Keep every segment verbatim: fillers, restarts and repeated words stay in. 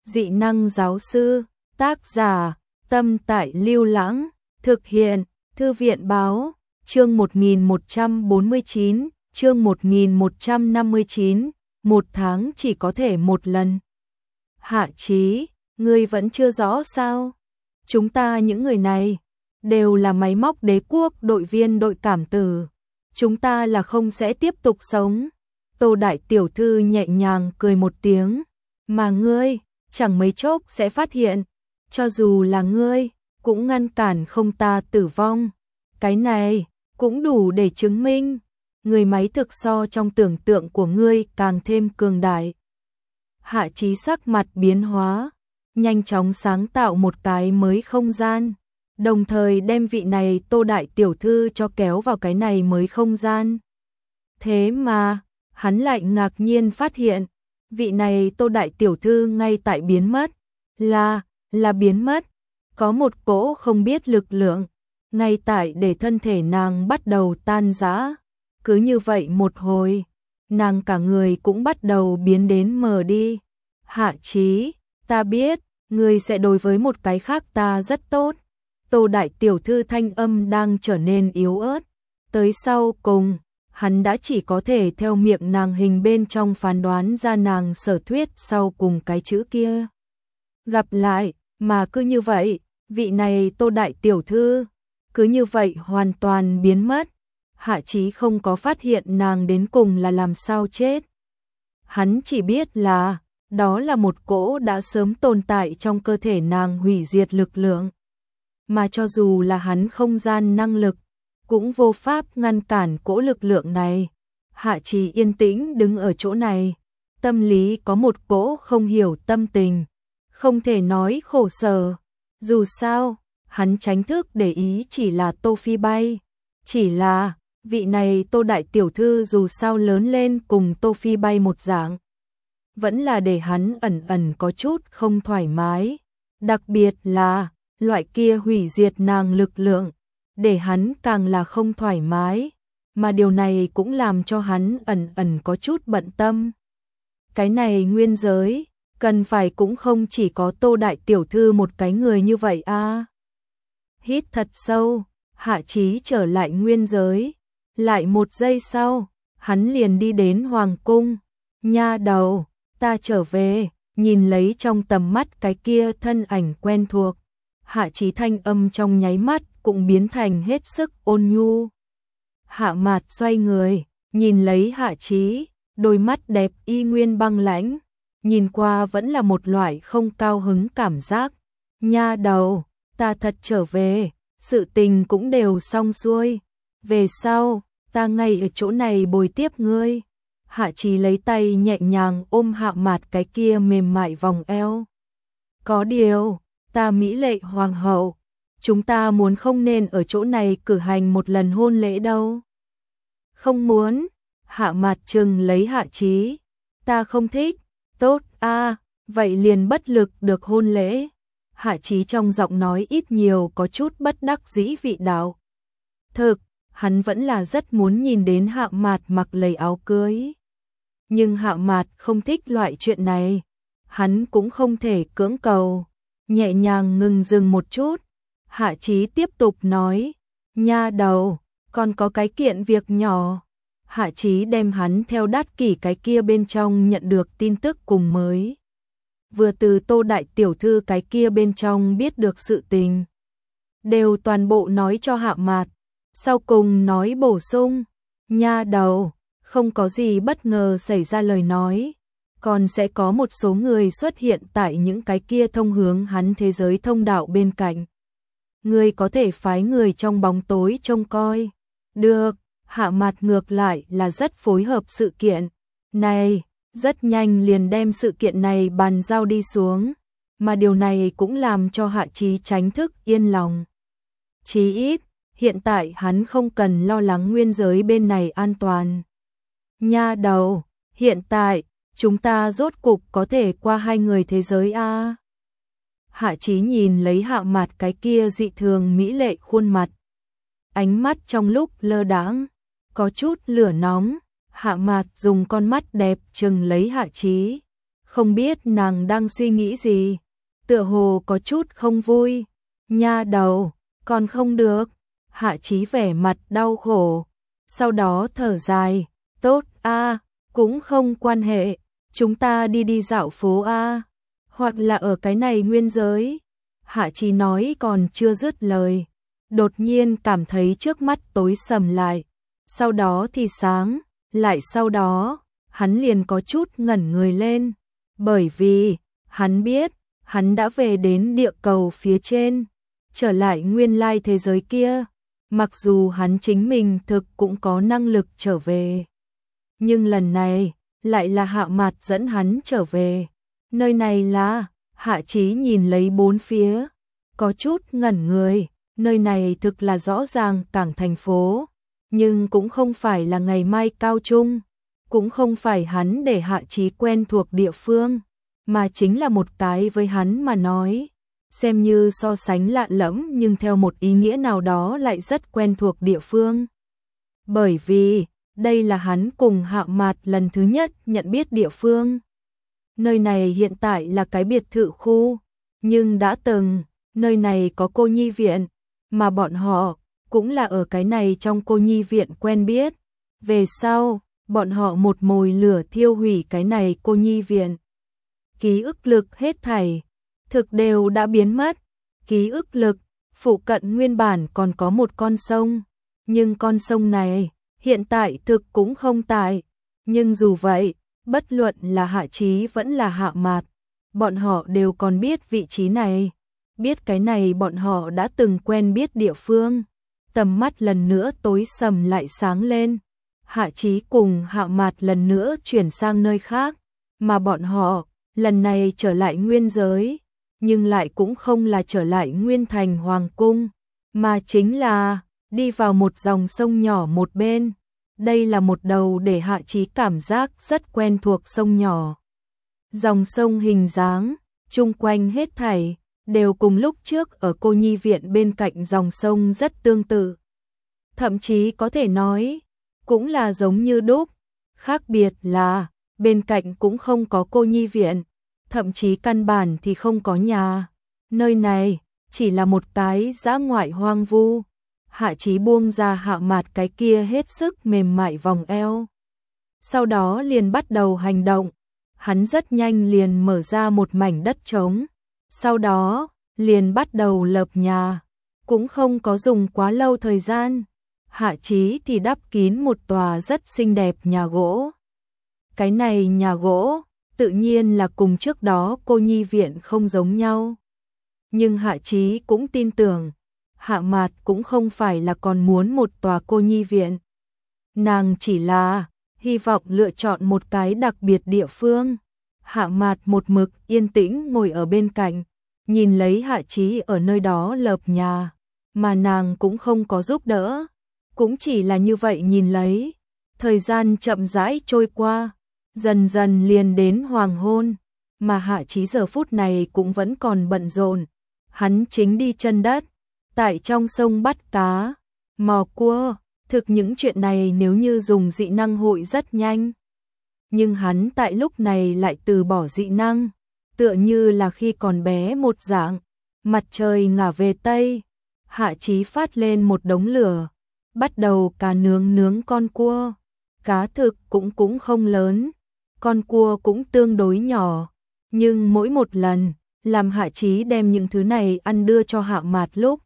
Dị năng giáo sư, tác giả, Tâm Tại Lưu Lãng, thực hiện, Thư viện báo, chương một nghìn một trăm bốn mươi chín, chương một nghìn một trăm năm mươi chín, một tháng chỉ có thể một lần. Hạ Chí, ngươi vẫn chưa rõ sao? Chúng ta những người này đều là máy móc đế quốc đội viên đội cảm tử. Chúng ta là không sẽ tiếp tục sống. Tô Đại Tiểu Thư nhẹ nhàng cười một tiếng. Mà ngươi, chẳng mấy chốc sẽ phát hiện, cho dù là ngươi, cũng ngăn cản không ta tử vong. Cái này, cũng đủ để chứng minh, người máy thực so trong tưởng tượng của ngươi càng thêm cường đại. Hạ Chí sắc mặt biến hóa, nhanh chóng sáng tạo một cái mới không gian, đồng thời đem vị này Tô Đại Tiểu Thư cho kéo vào cái này mới không gian. Thế mà, hắn lại ngạc nhiên phát hiện, vị này Tô Đại Tiểu Thư ngay tại biến mất, là, là biến mất, có một cỗ không biết lực lượng, ngay tại để thân thể nàng bắt đầu tan rã. Cứ như vậy một hồi, nàng cả người cũng bắt đầu biến đến mờ đi. Hạ Chí, ta biết, ngươi sẽ đối với một cái khác ta rất tốt. Tô Đại Tiểu Thư thanh âm đang trở nên yếu ớt. Tới sau cùng, hắn đã chỉ có thể theo miệng nàng hình bên trong phán đoán ra nàng sở thuyết sau cùng cái chữ kia. Gặp lại, mà cứ như vậy, vị này Tô Đại Tiểu Thư, cứ như vậy hoàn toàn biến mất. Hạ Chí không có phát hiện nàng đến cùng là làm sao chết. Hắn chỉ biết là, đó là một cỗ đã sớm tồn tại trong cơ thể nàng hủy diệt lực lượng. Mà cho dù là hắn không gian năng lực, cũng vô pháp ngăn cản cỗ lực lượng này. Hạ Chí yên tĩnh đứng ở chỗ này, tâm lý có một cỗ không hiểu tâm tình, không thể nói khổ sở. Dù sao, hắn tránh thức để ý chỉ là Tô Phi Bay, chỉ là vị này Tô Đại Tiểu Thư dù sao lớn lên cùng Tô Phi Bay một dạng, vẫn là để hắn ẩn ẩn có chút không thoải mái, đặc biệt là loại kia hủy diệt nàng lực lượng, để hắn càng là không thoải mái, mà điều này cũng làm cho hắn ẩn ẩn có chút bận tâm. Cái này nguyên giới, cần phải cũng không chỉ có Tô Đại Tiểu Thư một cái người như vậy a. À. Hít thật sâu, Hạ Chí trở lại nguyên giới, lại một giây sau, hắn liền đi đến hoàng cung. Nha đầu, ta trở về, nhìn lấy trong tầm mắt cái kia thân ảnh quen thuộc. Hạ Chí thanh âm trong nháy mắt cũng biến thành hết sức ôn nhu. Hạ Mạt xoay người, nhìn lấy Hạ Chí, đôi mắt đẹp y nguyên băng lãnh, nhìn qua vẫn là một loại không cao hứng cảm giác. Nha đầu, ta thật trở về, sự tình cũng đều xong xuôi. Về sau, ta ngay ở chỗ này bồi tiếp ngươi. Hạ Chí lấy tay nhẹ nhàng ôm Hạ Mạt cái kia mềm mại vòng eo. Có điều, ta mỹ lệ hoàng hậu, chúng ta muốn không nên ở chỗ này cử hành một lần hôn lễ đâu. Không muốn. Hạ Mạt trừng lấy Hạ Chí. Ta không thích. Tốt a, à, vậy liền bất lực được hôn lễ. Hạ Chí trong giọng nói ít nhiều có chút bất đắc dĩ vị đạo. Thực, hắn vẫn là rất muốn nhìn đến Hạ Mạt mặc lầy áo cưới. Nhưng Hạ Mạt không thích loại chuyện này, hắn cũng không thể cưỡng cầu. Nhẹ nhàng ngừng dừng một chút, Hạ Chí tiếp tục nói, nha đầu, còn có cái kiện việc nhỏ. Hạ Chí đem hắn theo Đát Kỷ cái kia bên trong nhận được tin tức cùng mới. Vừa từ Tô Đại Tiểu Thư cái kia bên trong biết được sự tình, đều toàn bộ nói cho Hạ Mạt. Sau cùng nói bổ sung, nha đầu, không có gì bất ngờ xảy ra lời nói, còn sẽ có một số người xuất hiện tại những cái kia thông hướng hắn thế giới thông đạo bên cạnh. Ngươi có thể phái người trong bóng tối trông coi. Được, Hạ Mạt ngược lại là rất phối hợp sự kiện này, rất nhanh liền đem sự kiện này bàn giao đi xuống, mà điều này cũng làm cho Hạ Chí tránh thức yên lòng. Chí ít, hiện tại hắn không cần lo lắng nguyên giới bên này an toàn. Nha đầu, hiện tại, chúng ta rốt cục có thể qua hai người thế giới a. À? Hạ Chí nhìn lấy Hạ Mạt cái kia dị thường mỹ lệ khuôn mặt. Ánh mắt trong lúc lơ đãng, có chút lửa nóng. Hạ Mạt dùng con mắt đẹp trừng lấy Hạ Chí. không biết nàng đang suy nghĩ gì, tựa hồ có chút không vui. Nha đầu, còn không được. Hạ Chí vẻ mặt đau khổ, sau đó thở dài, tốt a, cũng không quan hệ, chúng ta đi đi dạo phố a, hoặc là ở cái này nguyên giới. Hạ Chí nói còn chưa dứt lời, đột nhiên cảm thấy trước mắt tối sầm lại, sau đó thì sáng, lại sau đó, hắn liền có chút ngẩn người lên, bởi vì, hắn biết, hắn đã về đến địa cầu phía trên, trở lại nguyên lai thế giới kia, mặc dù hắn chính mình thực cũng có năng lực trở về. Nhưng lần này, lại là Hạ Mạt dẫn hắn trở về. Nơi này là, Hạ Chí nhìn lấy bốn phía, có chút ngẩn người, nơi này thực là rõ ràng cảng thành phố, nhưng cũng không phải là ngày mai cao trung, cũng không phải hắn để Hạ Chí quen thuộc địa phương, mà chính là một cái với hắn mà nói, xem như so sánh lạ lẫm nhưng theo một ý nghĩa nào đó lại rất quen thuộc địa phương. Bởi vì, đây là hắn cùng Hạ Mạt lần thứ nhất nhận biết địa phương. Nơi này hiện tại là cái biệt thự khu, nhưng đã từng, nơi này có cô nhi viện, mà bọn họ cũng là ở cái này trong cô nhi viện quen biết. Về sau, bọn họ một mồi lửa thiêu hủy cái này cô nhi viện. Ký ức lực hết thảy, thực đều đã biến mất. Ký ức lực, phụ cận nguyên bản còn có một con sông, nhưng con sông này hiện tại thực cũng không tại. Nhưng dù vậy, bất luận là Hạ Chí vẫn là Hạ Mạt, bọn họ đều còn biết vị trí này, biết cái này bọn họ đã từng quen biết địa phương. Tầm mắt lần nữa tối sầm lại sáng lên. Hạ Chí cùng Hạ Mạt lần nữa chuyển sang nơi khác, mà bọn họ lần này trở lại nguyên giới, nhưng lại cũng không là trở lại nguyên thành hoàng cung, mà chính là đi vào một dòng sông nhỏ một bên. Đây là một đầu để Hạ Chí cảm giác rất quen thuộc sông nhỏ. Dòng sông hình dáng, chung quanh hết thảy, đều cùng lúc trước ở cô nhi viện bên cạnh dòng sông rất tương tự. Thậm chí có thể nói, cũng là giống như đúc. Khác biệt là, bên cạnh cũng không có cô nhi viện, thậm chí căn bản thì không có nhà. Nơi này, chỉ là một cái dã ngoại hoang vu. Hạ Chí buông ra Hạ Mạt cái kia hết sức mềm mại vòng eo. Sau đó liền bắt đầu hành động. Hắn rất nhanh liền mở ra một mảnh đất trống. Sau đó, liền bắt đầu lợp nhà. Cũng không có dùng quá lâu thời gian. Hạ Chí thì đắp kín một tòa rất xinh đẹp nhà gỗ. Cái này nhà gỗ, tự nhiên là cùng trước đó cô nhi viện không giống nhau. Nhưng Hạ Chí cũng tin tưởng, Hạ Mạt cũng không phải là còn muốn một tòa cô nhi viện. Nàng chỉ là hy vọng lựa chọn một cái đặc biệt địa phương. Hạ Mạt một mực yên tĩnh ngồi ở bên cạnh, nhìn lấy Hạ Chí ở nơi đó lợp nhà, mà nàng cũng không có giúp đỡ, cũng chỉ là như vậy nhìn lấy. Thời gian chậm rãi trôi qua, dần dần liền đến hoàng hôn, mà Hạ Chí giờ phút này cũng vẫn còn bận rộn. Hắn chính đi chân đất, tại trong sông bắt cá, mò cua, thực những chuyện này nếu như dùng dị năng hội rất nhanh. Nhưng hắn tại lúc này lại từ bỏ dị năng, tựa như là khi còn bé một dạng. Mặt trời ngả về Tây, Hạ Chí phát lên một đống lửa, bắt đầu cá nướng nướng con cua. Cá thực cũng cũng không lớn, con cua cũng tương đối nhỏ, nhưng mỗi một lần làm Hạ Chí đem những thứ này ăn đưa cho Hạ Mạt lúc,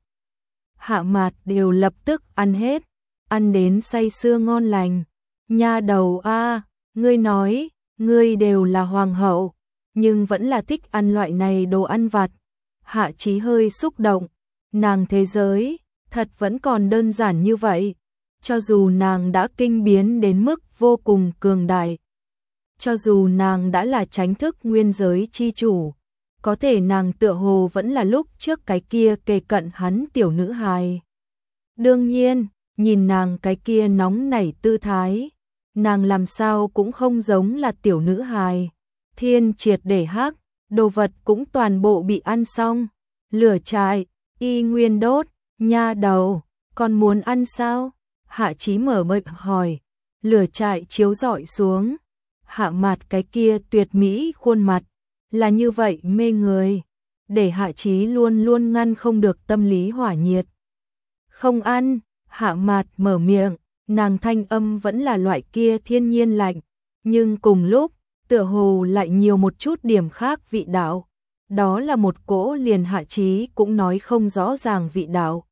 Hạ Mạt đều lập tức ăn hết, ăn đến say sưa ngon lành. Nha đầu a, ngươi nói, ngươi đều là hoàng hậu, nhưng vẫn là thích ăn loại này đồ ăn vặt. Hạ Chí hơi xúc động, nàng thế giới, thật vẫn còn đơn giản như vậy. Cho dù nàng đã kinh biến đến mức vô cùng cường đại, cho dù nàng đã là chánh thức nguyên giới chi chủ, có thể nàng tựa hồ vẫn là lúc trước cái kia kề cận hắn tiểu nữ hài. Đương nhiên, nhìn nàng cái kia nóng nảy tư thái, nàng làm sao cũng không giống là tiểu nữ hài. Thiên triệt để hắc, đồ vật cũng toàn bộ bị ăn xong, lửa trại, y nguyên đốt, nha đầu, còn muốn ăn sao? Hạ Chí mở miệng hỏi, lửa trại chiếu rọi xuống. Hạ Mạt cái kia tuyệt mỹ khuôn mặt, là như vậy mê người, để Hạ Chí luôn luôn ngăn không được tâm lý hỏa nhiệt. Không ăn, Hạ Mạt mở miệng, nàng thanh âm vẫn là loại kia thiên nhiên lạnh, nhưng cùng lúc, tựa hồ lại nhiều một chút điểm khác vị đạo. Đó là một cỗ liền Hạ Chí cũng nói không rõ ràng vị đạo.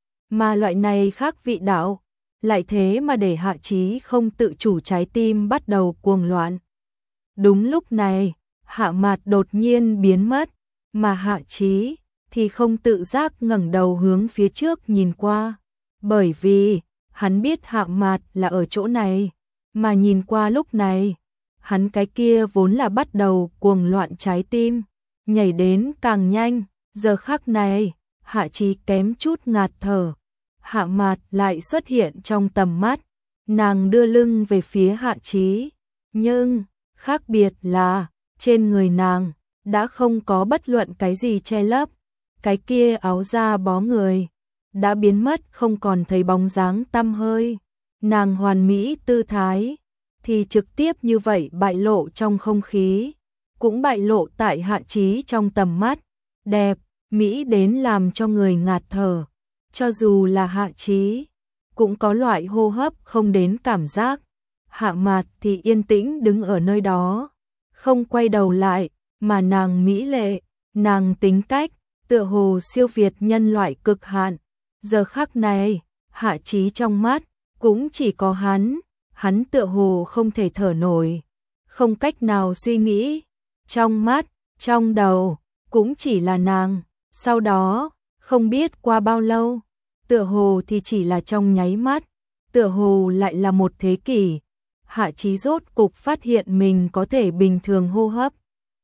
Mà loại này khác vị đạo, lại thế mà để Hạ Chí không tự chủ trái tim bắt đầu cuồng loạn. Đúng lúc này, Hạ Mạt đột nhiên biến mất, mà Hạ Chí thì không tự giác ngẩng đầu hướng phía trước nhìn qua, bởi vì hắn biết Hạ Mạt là ở chỗ này, mà nhìn qua lúc này, hắn cái kia vốn là bắt đầu cuồng loạn trái tim, nhảy đến càng nhanh, giờ khắc này, Hạ Chí kém chút ngạt thở. Hạ Mạt lại xuất hiện trong tầm mắt, nàng đưa lưng về phía Hạ Chí, nhưng khác biệt là trên người nàng đã không có bất luận cái gì che lấp, cái kia áo da bó người đã biến mất không còn thấy bóng dáng tăm hơi, nàng hoàn mỹ tư thái thì trực tiếp như vậy bại lộ trong không khí, cũng bại lộ tại Hạ Chí trong tầm mắt, đẹp, mỹ đến làm cho người ngạt thở. Cho dù là Hạ Chí, cũng có loại hô hấp không đến cảm giác. Hạ Mạt thì yên tĩnh đứng ở nơi đó, không quay đầu lại, mà nàng mỹ lệ, nàng tính cách, tựa hồ siêu việt nhân loại cực hạn. Giờ khắc này, Hạ Chí trong mắt, cũng chỉ có hắn, hắn tựa hồ không thể thở nổi, không cách nào suy nghĩ. Trong mắt, trong đầu, cũng chỉ là nàng, sau đó, không biết qua bao lâu, tựa hồ thì chỉ là trong nháy mắt, tựa hồ lại là một thế kỷ. Hạ Chí rốt cục phát hiện mình có thể bình thường hô hấp.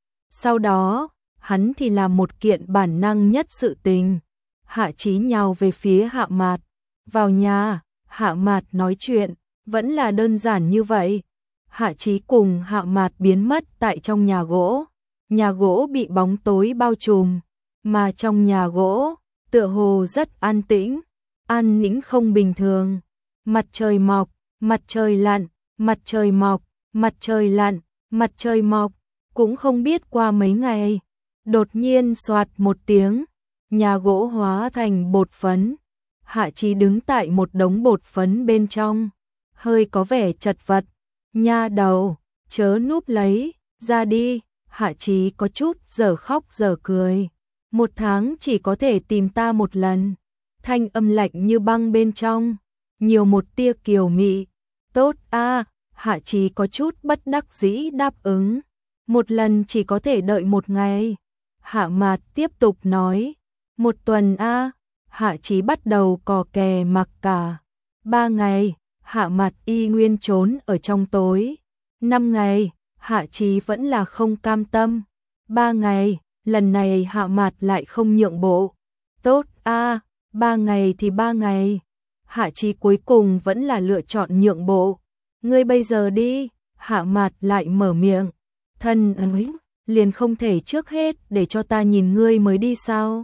Sau đó, hắn thì làm một kiện bản năng nhất sự tình. Hạ Chí nhào về phía Hạ Mạt. Vào nhà, Hạ Mạt nói chuyện, vẫn là đơn giản như vậy. Hạ Chí cùng Hạ Mạt biến mất tại trong nhà gỗ. Nhà gỗ bị bóng tối bao trùm, mà trong nhà gỗ, tựa hồ rất an tĩnh, an nĩnh không bình thường. Mặt trời mọc, mặt trời lặn, mặt trời mọc, mặt trời lặn, mặt trời mọc, cũng không biết qua mấy ngày. Đột nhiên xoạt một tiếng, nhà gỗ hóa thành bột phấn. Hạ Chí đứng tại một đống bột phấn bên trong, hơi có vẻ chật vật. Nha đầu, chớ núp lấy, ra đi. Hạ Chí có chút giờ khóc giờ cười. Một tháng chỉ có thể tìm ta một lần. Thanh âm lạnh như băng bên trong, nhiều một tia kiều mị. Tốt a, Hạ Chí có chút bất đắc dĩ đáp ứng. Một lần chỉ có thể đợi một ngày. Hạ Mạt tiếp tục nói, một tuần a. Hạ Chí bắt đầu cò kè mặc cả. Ba ngày, Hạ Mạt y nguyên trốn ở trong tối. Năm ngày, Hạ Chí vẫn là không cam tâm. Ba ngày, lần này Hạ Mạt lại không nhượng bộ. Tốt a, ba ngày thì ba ngày. Hạ Chí cuối cùng vẫn là lựa chọn nhượng bộ. Ngươi bây giờ đi. Hạ Mạt lại mở miệng. Thân ấy, liền không thể trước hết để cho ta nhìn ngươi mới đi sao?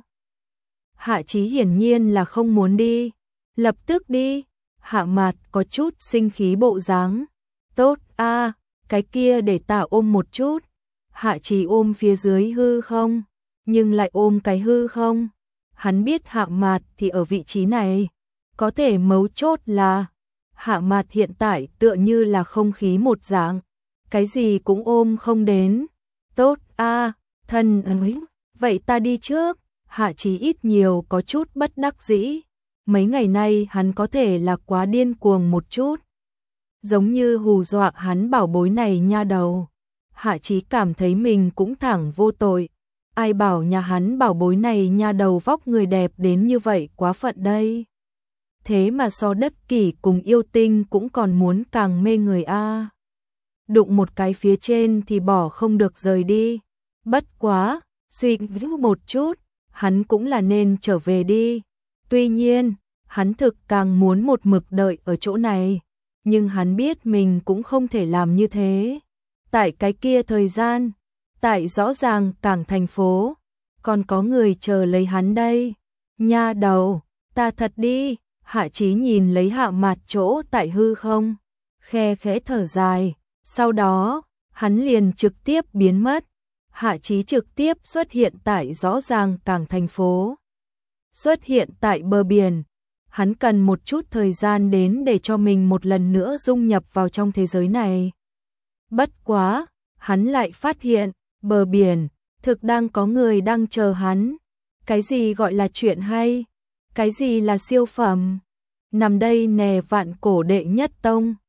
Hạ Chí hiển nhiên là không muốn đi. Lập tức đi. Hạ Mạt có chút sinh khí bộ dáng. Tốt a, cái kia để ta ôm một chút. Hạ Chí ôm phía dưới hư không, nhưng lại ôm cái hư không. Hắn biết Hạ Mạt thì ở vị trí này, có thể mấu chốt là Hạ Mạt hiện tại tựa như là không khí một dạng, cái gì cũng ôm không đến. Tốt a, thân ấy, vậy ta đi trước. Hạ Chí ít nhiều có chút bất đắc dĩ. Mấy ngày nay hắn có thể là quá điên cuồng một chút, giống như hù dọa hắn bảo bối này nha đầu. Hạ Chí cảm thấy mình cũng thẳng vô tội. Ai bảo nhà hắn bảo bối này nha đầu vóc người đẹp đến như vậy quá phận đây. Thế mà so đất kỷ cùng yêu tinh cũng còn muốn càng mê người a. Đụng một cái phía trên thì bỏ không được rời đi. Bất quá, suy nghĩ một chút, hắn cũng là nên trở về đi. Tuy nhiên, hắn thực càng muốn một mực đợi ở chỗ này, nhưng hắn biết mình cũng không thể làm như thế. Tại cái kia thời gian, tại rõ ràng cảng thành phố, còn có người chờ lấy hắn đây. Nha đầu, ta thật đi. Hạ Chí nhìn lấy Hạ Mạt chỗ tại hư không, khe khẽ thở dài, sau đó, hắn liền trực tiếp biến mất. Hạ Chí trực tiếp xuất hiện tại rõ ràng cảng thành phố. Xuất hiện tại bờ biển, hắn cần một chút thời gian đến để cho mình một lần nữa dung nhập vào trong thế giới này. Bất quá, hắn lại phát hiện, bờ biển, thực đang có người đang chờ hắn. Cái gì gọi là chuyện hay? Cái gì là siêu phẩm? Nằm đây nè Vạn Cổ đệ nhất tông.